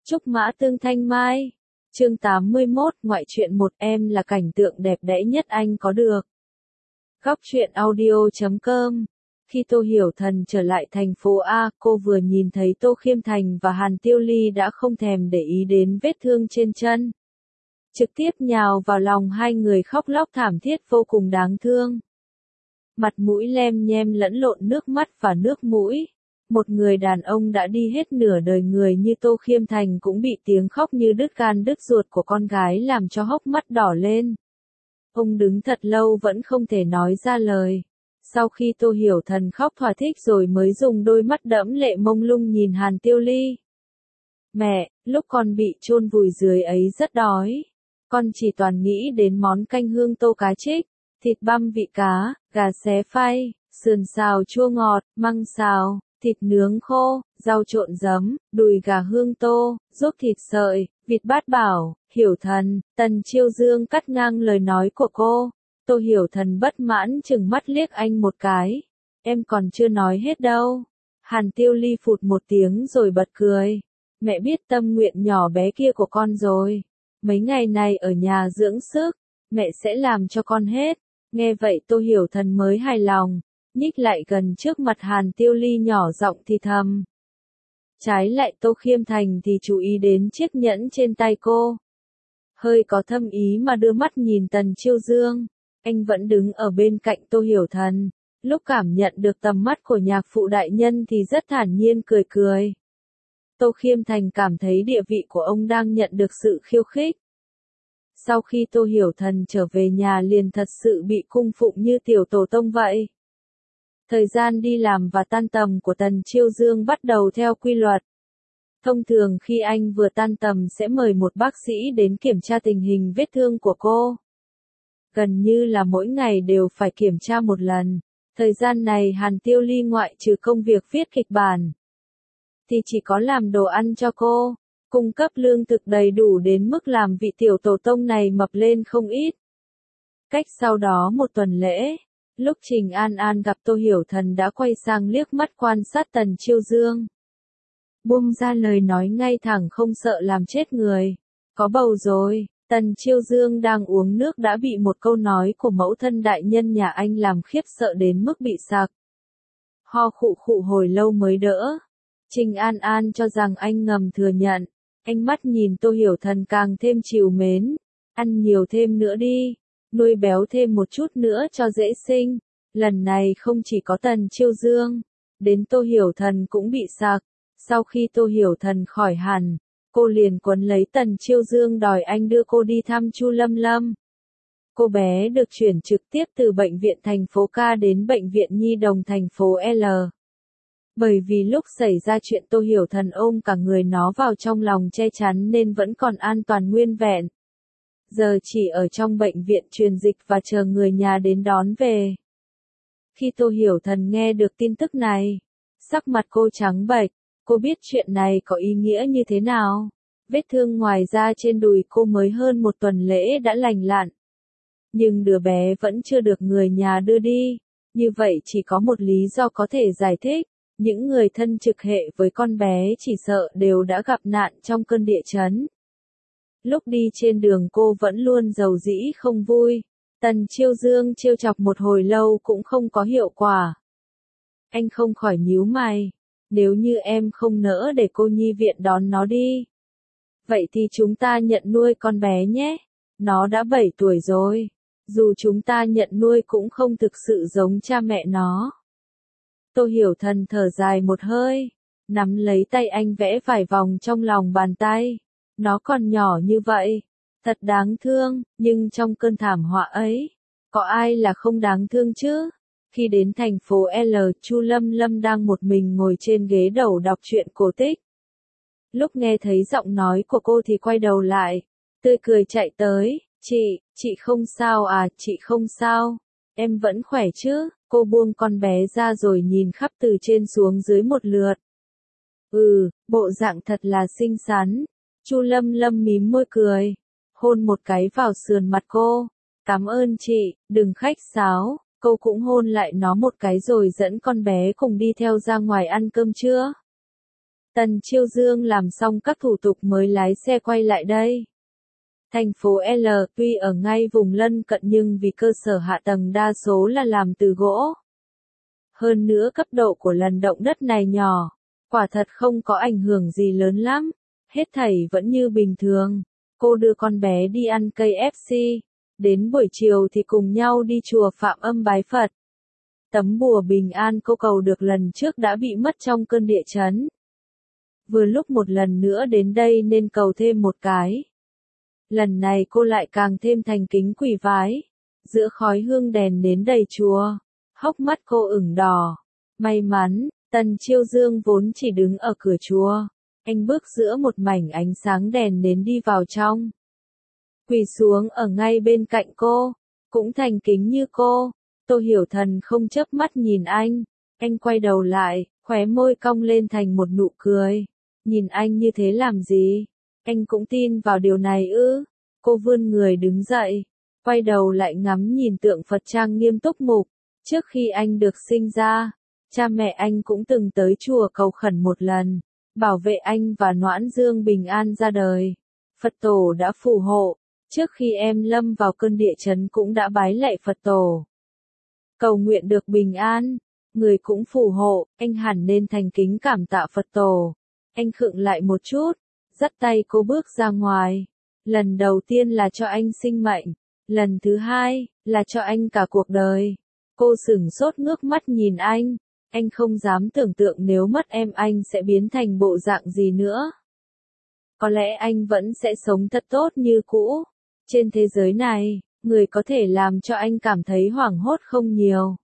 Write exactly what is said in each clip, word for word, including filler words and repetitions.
Trúc Mã Tương Thanh Mai. Chương tám mươi mốt, ngoại truyện một em là cảnh tượng đẹp đẽ nhất anh có được. Góc truyện audio chấm com. Khi Tô Hiểu Thần trở lại thành phố A, cô vừa nhìn thấy Tô Khiêm Thành và Hàn Tiêu Ly đã không thèm để ý đến vết thương trên chân. Trực tiếp nhào vào lòng hai người khóc lóc thảm thiết vô cùng đáng thương. Mặt mũi lem nhem lẫn lộn nước mắt và nước mũi. Một người đàn ông đã đi hết nửa đời người như Tô Khiêm Thành cũng bị tiếng khóc như đứt gan đứt ruột của con gái làm cho hốc mắt đỏ lên. Ông đứng thật lâu vẫn không thể nói ra lời. Sau khi Tô Hiểu Thần khóc thỏa thích rồi mới dùng đôi mắt đẫm lệ mông lung nhìn Hàn Tiêu Ly. Mẹ, lúc con bị chôn vùi dưới ấy rất đói. Con chỉ toàn nghĩ đến món canh hương tô cá trích, thịt băm vị cá, gà xé phay, sườn xào chua ngọt, măng xào, thịt nướng khô, rau trộn giấm, đùi gà hương tô, ruốc thịt sợi, vịt bát bảo. Hiểu Thần, Tần Chiêu Dương cắt ngang lời nói của cô. Tô Hiểu Thần bất mãn chừng mắt liếc anh một cái. Em còn chưa nói hết đâu. Hàn Tiêu Ly phụt một tiếng rồi bật cười. Mẹ biết tâm nguyện nhỏ bé kia của con rồi. Mấy ngày này ở nhà dưỡng sức, mẹ sẽ làm cho con hết. Nghe vậy Tô Hiểu Thần mới hài lòng, nhích lại gần trước mặt Hàn Tiêu Ly nhỏ giọng thì thầm. Trái lại Tô Khiêm Thành thì chú ý đến chiếc nhẫn trên tay cô. Hơi có thâm ý mà đưa mắt nhìn Tần Chiêu Dương. Anh vẫn đứng ở bên cạnh Tô Hiểu Thần. Lúc cảm nhận được tầm mắt của nhạc phụ đại nhân thì rất thản nhiên cười cười. Tô Khiêm Thành cảm thấy địa vị của ông đang nhận được sự khiêu khích. Sau khi Tô Hiểu Thần trở về nhà liền thật sự bị cung phụng như tiểu tổ tông vậy. Thời gian đi làm và tan tầm của Tần Chiêu Dương bắt đầu theo quy luật. Thông thường khi anh vừa tan tầm sẽ mời một bác sĩ đến kiểm tra tình hình vết thương của cô. Gần như là mỗi ngày đều phải kiểm tra một lần. Thời gian này Hàn Tiêu Ly ngoại trừ công việc viết kịch bản, thì chỉ có làm đồ ăn cho cô, cung cấp lương thực đầy đủ đến mức làm vị tiểu tổ tông này mập lên không ít. Cách sau đó một tuần lễ, lúc Trình An An gặp Tô Hiểu Thần đã quay sang liếc mắt quan sát Tần Chiêu Dương. Buông ra lời nói ngay thẳng không sợ làm chết người. Có bầu rồi. Tần Chiêu Dương đang uống nước đã bị một câu nói của mẫu thân đại nhân nhà anh làm khiếp sợ đến mức bị sặc. Ho khụ khụ hồi lâu mới đỡ. Trình An An cho rằng anh ngầm thừa nhận. Ánh mắt nhìn Tô Hiểu Thần càng thêm trìu mến. Ăn nhiều thêm nữa đi. Nuôi béo thêm một chút nữa cho dễ sinh. Lần này không chỉ có Tần Chiêu Dương. Đến Tô Hiểu Thần cũng bị sặc. Sau khi Tô Hiểu Thần khỏi hẳn, cô liền quấn lấy Tần Chiêu Dương đòi anh đưa cô đi thăm Chu Lâm Lâm. Cô bé được chuyển trực tiếp từ bệnh viện thành phố K đến bệnh viện Nhi đồng thành phố L. Bởi vì lúc xảy ra chuyện Tô Hiểu Thần ôm cả người nó vào trong lòng che chắn nên vẫn còn an toàn nguyên vẹn. Giờ chỉ ở trong bệnh viện truyền dịch và chờ người nhà đến đón về. Khi Tô Hiểu Thần nghe được tin tức này, sắc mặt cô trắng bệch. Cô biết chuyện này có ý nghĩa như thế nào. Vết thương ngoài da trên đùi cô mới hơn một tuần lễ đã lành lặn. Nhưng đứa bé vẫn chưa được người nhà đưa đi. Như vậy chỉ có một lý do có thể giải thích. Những người thân trực hệ với con bé chỉ sợ đều đã gặp nạn trong cơn địa chấn. Lúc đi trên đường cô vẫn luôn giàu dĩ không vui. Tần Chiêu Dương trêu chọc một hồi lâu cũng không có hiệu quả. Anh không khỏi nhíu mày. Nếu như em không nỡ để cô nhi viện đón nó đi, vậy thì chúng ta nhận nuôi con bé nhé. Nó đã bảy tuổi rồi. Dù chúng ta nhận nuôi cũng không thực sự giống cha mẹ nó. Tô Hiểu Thần thở dài một hơi, nắm lấy tay anh vẽ vài vòng trong lòng bàn tay. Nó còn nhỏ như vậy, thật đáng thương, nhưng trong cơn thảm họa ấy, có ai là không đáng thương chứ? Khi đến thành phố L, Chu Lâm Lâm đang một mình ngồi trên ghế đầu đọc truyện cổ tích. Lúc nghe thấy giọng nói của cô thì quay đầu lại, tươi cười chạy tới, chị, chị không sao à, chị không sao, em vẫn khỏe chứ? Cô buông con bé ra rồi nhìn khắp từ trên xuống dưới một lượt. Ừ, bộ dạng thật là xinh xắn. Chu Lâm Lâm mím môi cười, hôn một cái vào sườn mặt cô. Cảm ơn chị, đừng khách sáo. Cô cũng hôn lại nó một cái rồi dẫn con bé cùng đi theo ra ngoài ăn cơm trưa. Tần Chiêu Dương làm xong các thủ tục mới lái xe quay lại đây. Thành phố L tuy ở ngay vùng lân cận nhưng vì cơ sở hạ tầng đa số là làm từ gỗ. Hơn nữa cấp độ của lần động đất này nhỏ, quả thật không có ảnh hưởng gì lớn lắm, hết thảy vẫn như bình thường. Cô đưa con bé đi ăn cây ép xê, đến buổi chiều thì cùng nhau đi chùa Phạm Âm bái Phật. Tấm bùa bình an cô cầu được lần trước đã bị mất trong cơn địa chấn. Vừa lúc một lần nữa đến đây nên cầu thêm một cái. Lần này cô lại càng thêm thành kính quỳ vái. Giữa khói hương đèn nến đầy chùa, hốc mắt cô ửng đỏ. May mắn, Tần Chiêu Dương vốn chỉ đứng ở cửa chùa. Anh bước giữa một mảnh ánh sáng đèn nến đi vào trong. Quỳ xuống ở ngay bên cạnh cô, cũng thành kính như cô. Tô Hiểu Thần không chớp mắt nhìn anh. Anh quay đầu lại, khóe môi cong lên thành một nụ cười. Nhìn anh như thế làm gì? Anh cũng tin vào điều này ư? Cô vươn người đứng dậy, quay đầu lại ngắm nhìn tượng Phật trang nghiêm túc mục. Trước khi anh được sinh ra, cha mẹ anh cũng từng tới chùa cầu khẩn một lần, bảo vệ anh và Noãn Dương bình an ra đời. Phật tổ đã phù hộ, trước khi em lâm vào cơn địa chấn cũng đã bái lạy Phật tổ. Cầu nguyện được bình an, người cũng phù hộ, anh hẳn nên thành kính cảm tạ Phật tổ. Anh khựng lại một chút, dắt tay cô bước ra ngoài. Lần đầu tiên là cho anh sinh mệnh, lần thứ hai là cho anh cả cuộc đời. Cô sửng sốt ngước mắt nhìn anh, anh không dám tưởng tượng nếu mất em anh sẽ biến thành bộ dạng gì nữa. Có lẽ anh vẫn sẽ sống thật tốt như cũ. Trên thế giới này, người có thể làm cho anh cảm thấy hoảng hốt không nhiều.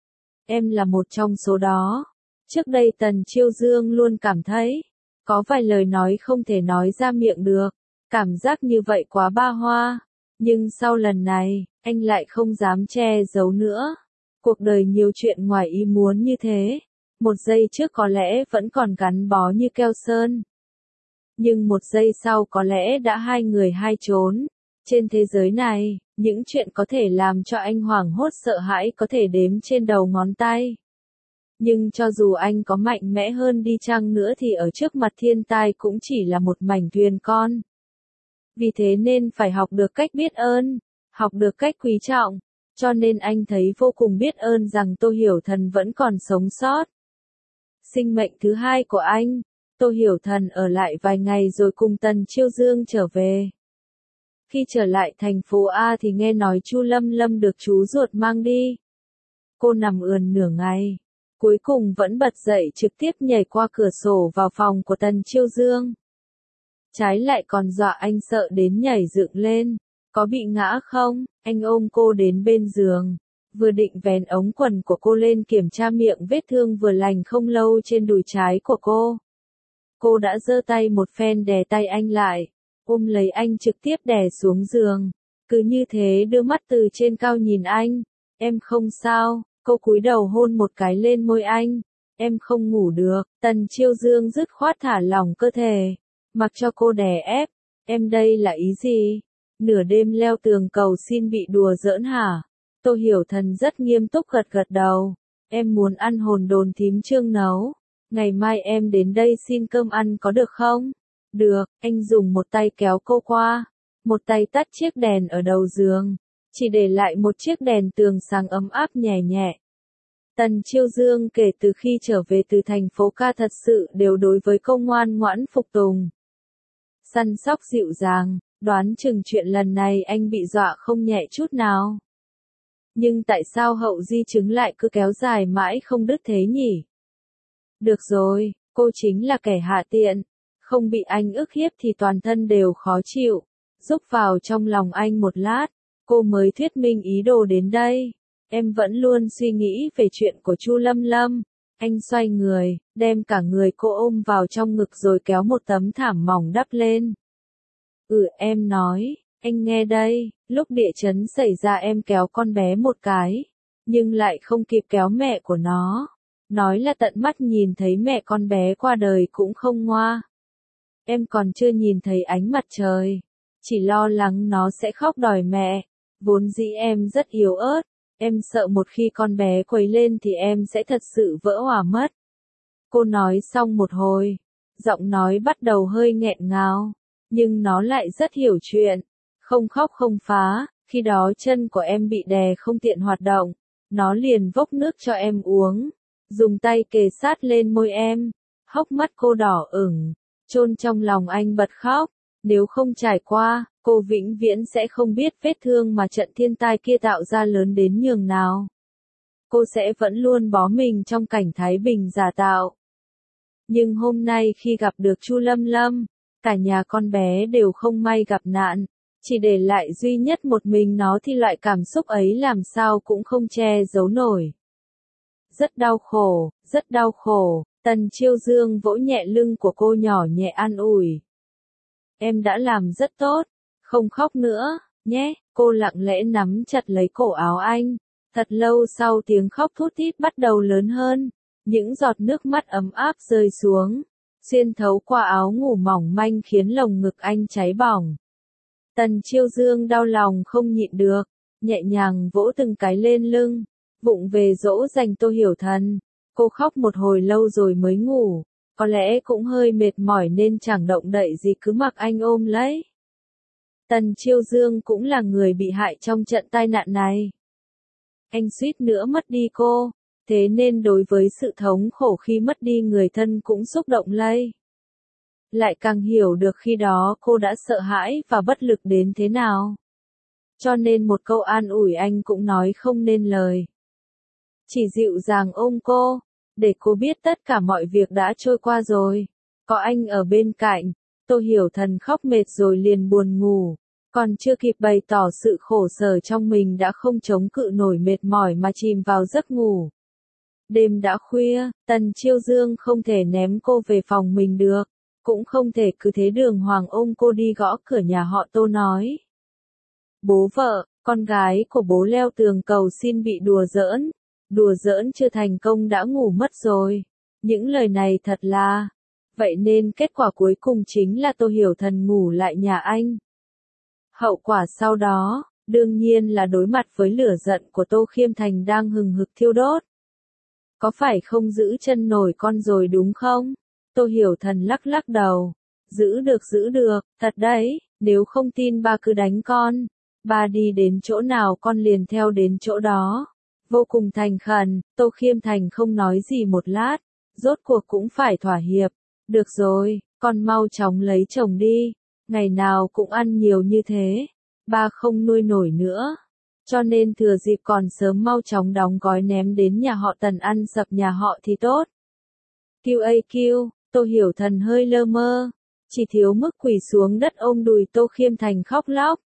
Em là một trong số đó. Trước đây Tần Chiêu Dương luôn cảm thấy, có vài lời nói không thể nói ra miệng được. Cảm giác như vậy quá ba hoa. Nhưng sau lần này, anh lại không dám che giấu nữa. Cuộc đời nhiều chuyện ngoài ý muốn như thế. Một giây trước có lẽ vẫn còn gắn bó như keo sơn. Nhưng một giây sau có lẽ đã hai người hai chốn. Trên thế giới này, những chuyện có thể làm cho anh hoảng hốt sợ hãi có thể đếm trên đầu ngón tay. Nhưng cho dù anh có mạnh mẽ hơn đi chăng nữa thì ở trước mặt thiên tai cũng chỉ là một mảnh thuyền con. Vì thế nên phải học được cách biết ơn, học được cách quý trọng, cho nên anh thấy vô cùng biết ơn rằng Tô Hiểu Thần vẫn còn sống sót. Sinh mệnh thứ hai của anh, Tô Hiểu Thần ở lại vài ngày rồi cùng Tần Chiêu Dương trở về. Khi trở lại thành phố A thì nghe nói Chu Lâm Lâm được chú ruột mang đi. Cô nằm ườn nửa ngày, cuối cùng vẫn bật dậy trực tiếp nhảy qua cửa sổ vào phòng của Tần Chiêu Dương. Trái lại còn dọa anh sợ đến nhảy dựng lên. Có bị ngã không? Anh ôm cô đến bên giường. Vừa định vén ống quần của cô lên kiểm tra miệng vết thương vừa lành không lâu trên đùi trái của cô. Cô đã giơ tay một phen đè tay anh lại. Ôm lấy anh trực tiếp đè xuống giường. Cứ như thế đưa mắt từ trên cao nhìn anh. Em không sao. Cô cúi đầu hôn một cái lên môi anh. Em không ngủ được. Tần Chiêu Dương dứt khoát thả lỏng cơ thể. Mặc cho cô đè ép. Em đây là ý gì? Nửa đêm leo tường cầu xin bị đùa giỡn hả? Tô Hiểu Thần rất nghiêm túc gật gật đầu. Em muốn ăn hồn đồn thím Trương nấu. Ngày mai em đến đây xin cơm ăn có được không? Được, anh dùng một tay kéo cô qua. Một tay tắt chiếc đèn ở đầu giường. Chỉ để lại một chiếc đèn tường sáng ấm áp nhẹ nhẹ. Tần Chiêu Dương kể từ khi trở về từ thành phố ca thật sự đều đối với cô ngoan ngoãn phục tùng. Săn sóc dịu dàng, đoán chừng chuyện lần này anh bị dọa không nhẹ chút nào. Nhưng tại sao hậu di chứng lại cứ kéo dài mãi không đứt thế nhỉ? Được rồi, cô chính là kẻ hạ tiện, không bị anh ức hiếp thì toàn thân đều khó chịu. Rúc vào trong lòng anh một lát, cô mới thuyết minh ý đồ đến đây. Em vẫn luôn suy nghĩ về chuyện của Chu Lâm Lâm. Anh xoay người, đem cả người cô ôm vào trong ngực rồi kéo một tấm thảm mỏng đắp lên. Ừ em nói, anh nghe đây, lúc địa chấn xảy ra em kéo con bé một cái, nhưng lại không kịp kéo mẹ của nó. Nói là tận mắt nhìn thấy mẹ con bé qua đời cũng không ngoa. Em còn chưa nhìn thấy ánh mặt trời, chỉ lo lắng nó sẽ khóc đòi mẹ. Vốn dĩ em rất yếu ớt, em sợ một khi con bé quấy lên thì em sẽ thật sự vỡ òa mất. Cô nói xong một hồi, Giọng nói bắt đầu hơi nghẹn ngào, nhưng nó lại rất hiểu chuyện. Không khóc không phá, khi đó chân của em bị đè không tiện hoạt động, nó liền vốc nước cho em uống, dùng tay kề sát lên môi em, hốc mắt cô đỏ ửng, chôn trong lòng anh bật khóc. Nếu không trải qua, cô vĩnh viễn sẽ không biết vết thương mà trận thiên tai kia tạo ra lớn đến nhường nào. Cô sẽ vẫn luôn bó mình trong cảnh thái bình giả tạo. Nhưng hôm nay khi gặp được Chu Lâm Lâm, cả nhà con bé đều không may gặp nạn, chỉ để lại duy nhất một mình nó thì loại cảm xúc ấy làm sao cũng không che giấu nổi. Rất đau khổ, rất đau khổ, Tần Chiêu Dương vỗ nhẹ lưng của cô nhỏ nhẹ an ủi. Em đã làm rất tốt, không khóc nữa, nhé, cô lặng lẽ nắm chặt lấy cổ áo anh. Thật lâu sau tiếng khóc thút thít bắt đầu lớn hơn, những giọt nước mắt ấm áp rơi xuống, xuyên thấu qua áo ngủ mỏng manh khiến lồng ngực anh cháy bỏng. Tần Chiêu Dương đau lòng không nhịn được, nhẹ nhàng vỗ từng cái lên lưng, vụng về dỗ dành Tô Hiểu Thần. Cô khóc một hồi lâu rồi mới ngủ, có lẽ cũng hơi mệt mỏi nên chẳng động đậy gì cứ mặc anh ôm lấy. Tần Chiêu Dương cũng là người bị hại trong trận tai nạn này. Anh suýt nữa mất đi cô, thế nên đối với sự thống khổ khi mất đi người thân cũng xúc động lây. Lại càng hiểu được khi đó cô đã sợ hãi và bất lực đến thế nào. Cho nên một câu an ủi anh cũng nói không nên lời. Chỉ dịu dàng ôm cô, để cô biết tất cả mọi việc đã trôi qua rồi. Có anh ở bên cạnh, Tô Hiểu Thần khóc mệt rồi liền buồn ngủ. Còn chưa kịp bày tỏ sự khổ sở trong mình đã không chống cự nổi mệt mỏi mà chìm vào giấc ngủ. Đêm đã khuya, Tần Chiêu Dương không thể ném cô về phòng mình được, cũng không thể cứ thế đường hoàng ôm cô đi gõ cửa nhà họ Tô nói. Bố vợ, con gái của bố leo tường cầu xin bị đùa giỡn, đùa giỡn chưa thành công đã ngủ mất rồi. Những lời này thật là, vậy nên kết quả cuối cùng chính là Tô Hiểu Thần ngủ lại nhà anh. Hậu quả sau đó, đương nhiên là đối mặt với lửa giận của Tô Khiêm Thành đang hừng hực thiêu đốt. Có phải không giữ chân nổi con rồi đúng không? Tô Hiểu Thần lắc lắc đầu. Giữ được giữ được, thật đấy, nếu không tin ba cứ đánh con. Ba đi đến chỗ nào con liền theo đến chỗ đó. Vô cùng thành khẩn, Tô Khiêm Thành không nói gì một lát, rốt cuộc cũng phải thỏa hiệp. Được rồi, con mau chóng lấy chồng đi. Ngày nào cũng ăn nhiều như thế, ba không nuôi nổi nữa. Cho nên thừa dịp còn sớm mau chóng đóng gói ném đến nhà họ Tần ăn sập nhà họ thì tốt. Q A Q, Tô Hiểu Thần hơi lơ mơ, chỉ thiếu mức quỳ xuống đất ôm đùi Tô Khiêm Thành khóc lóc.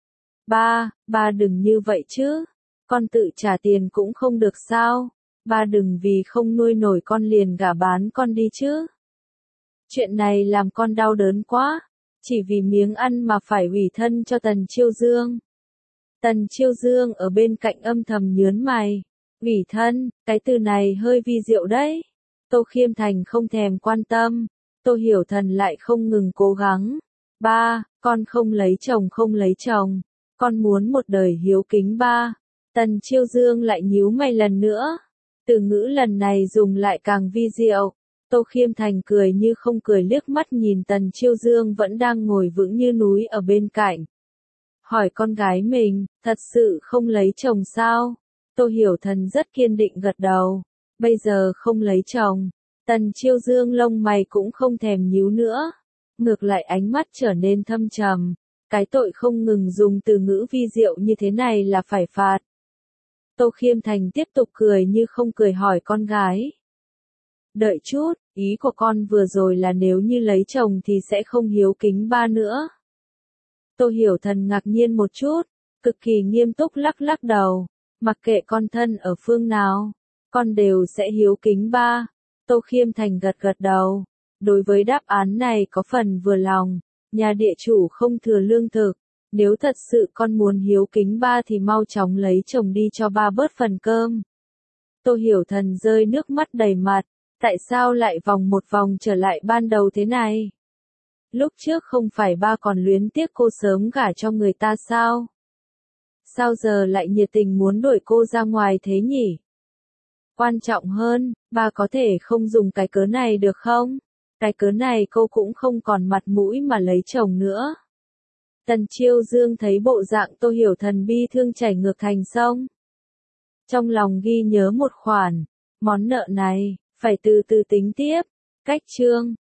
Ba, ba đừng như vậy chứ, con tự trả tiền cũng không được sao, ba đừng vì không nuôi nổi con liền gả bán con đi chứ. Chuyện này làm con đau đớn quá. Chỉ vì miếng ăn mà phải ủy thân cho Tần Chiêu Dương. Tần Chiêu Dương ở bên cạnh âm thầm nhớn mày. Ủy thân, cái từ này hơi vi diệu đấy. Tô Khiêm Thành không thèm quan tâm. Tô Hiểu Thần lại không ngừng cố gắng. Ba, con không lấy chồng không lấy chồng. Con muốn một đời hiếu kính ba. Tần Chiêu Dương lại nhíu mày lần nữa. Từ ngữ lần này dùng lại càng vi diệu. Tô Khiêm Thành cười như không cười liếc mắt nhìn Tần Chiêu Dương vẫn đang ngồi vững như núi ở bên cạnh. Hỏi con gái mình, thật sự không lấy chồng sao? Tô Hiểu Thần rất kiên định gật đầu. Bây giờ không lấy chồng. Tần Chiêu Dương lông mày cũng không thèm nhíu nữa. Ngược lại ánh mắt trở nên thâm trầm. Cái tội không ngừng dùng từ ngữ vi diệu như thế này là phải phạt. Tô Khiêm Thành tiếp tục cười như không cười hỏi con gái. Đợi chút, ý của con vừa rồi là nếu như lấy chồng thì sẽ không hiếu kính ba nữa. Tô Hiểu Thần ngạc nhiên một chút, cực kỳ nghiêm túc lắc lắc đầu, mặc kệ con thân ở phương nào, con đều sẽ hiếu kính ba. Tô Khiêm Thành gật gật đầu, đối với đáp án này có phần vừa lòng, nhà địa chủ không thừa lương thực, nếu thật sự con muốn hiếu kính ba thì mau chóng lấy chồng đi cho ba bớt phần cơm. Tô Hiểu Thần rơi nước mắt đầy mặt. Tại sao lại vòng một vòng trở lại ban đầu thế này? Lúc trước không phải ba còn luyến tiếc cô sớm gả cho người ta sao? Sao giờ lại nhiệt tình muốn đuổi cô ra ngoài thế nhỉ? Quan trọng hơn, ba có thể không dùng cái cớ này được không? Cái cớ này cô cũng không còn mặt mũi mà lấy chồng nữa. Tần Chiêu Dương thấy bộ dạng Tô Hiểu Thần bi thương chảy ngược thành sông. Trong lòng ghi nhớ một khoản, món nợ này, phải từ từ tính tiếp. Cách chương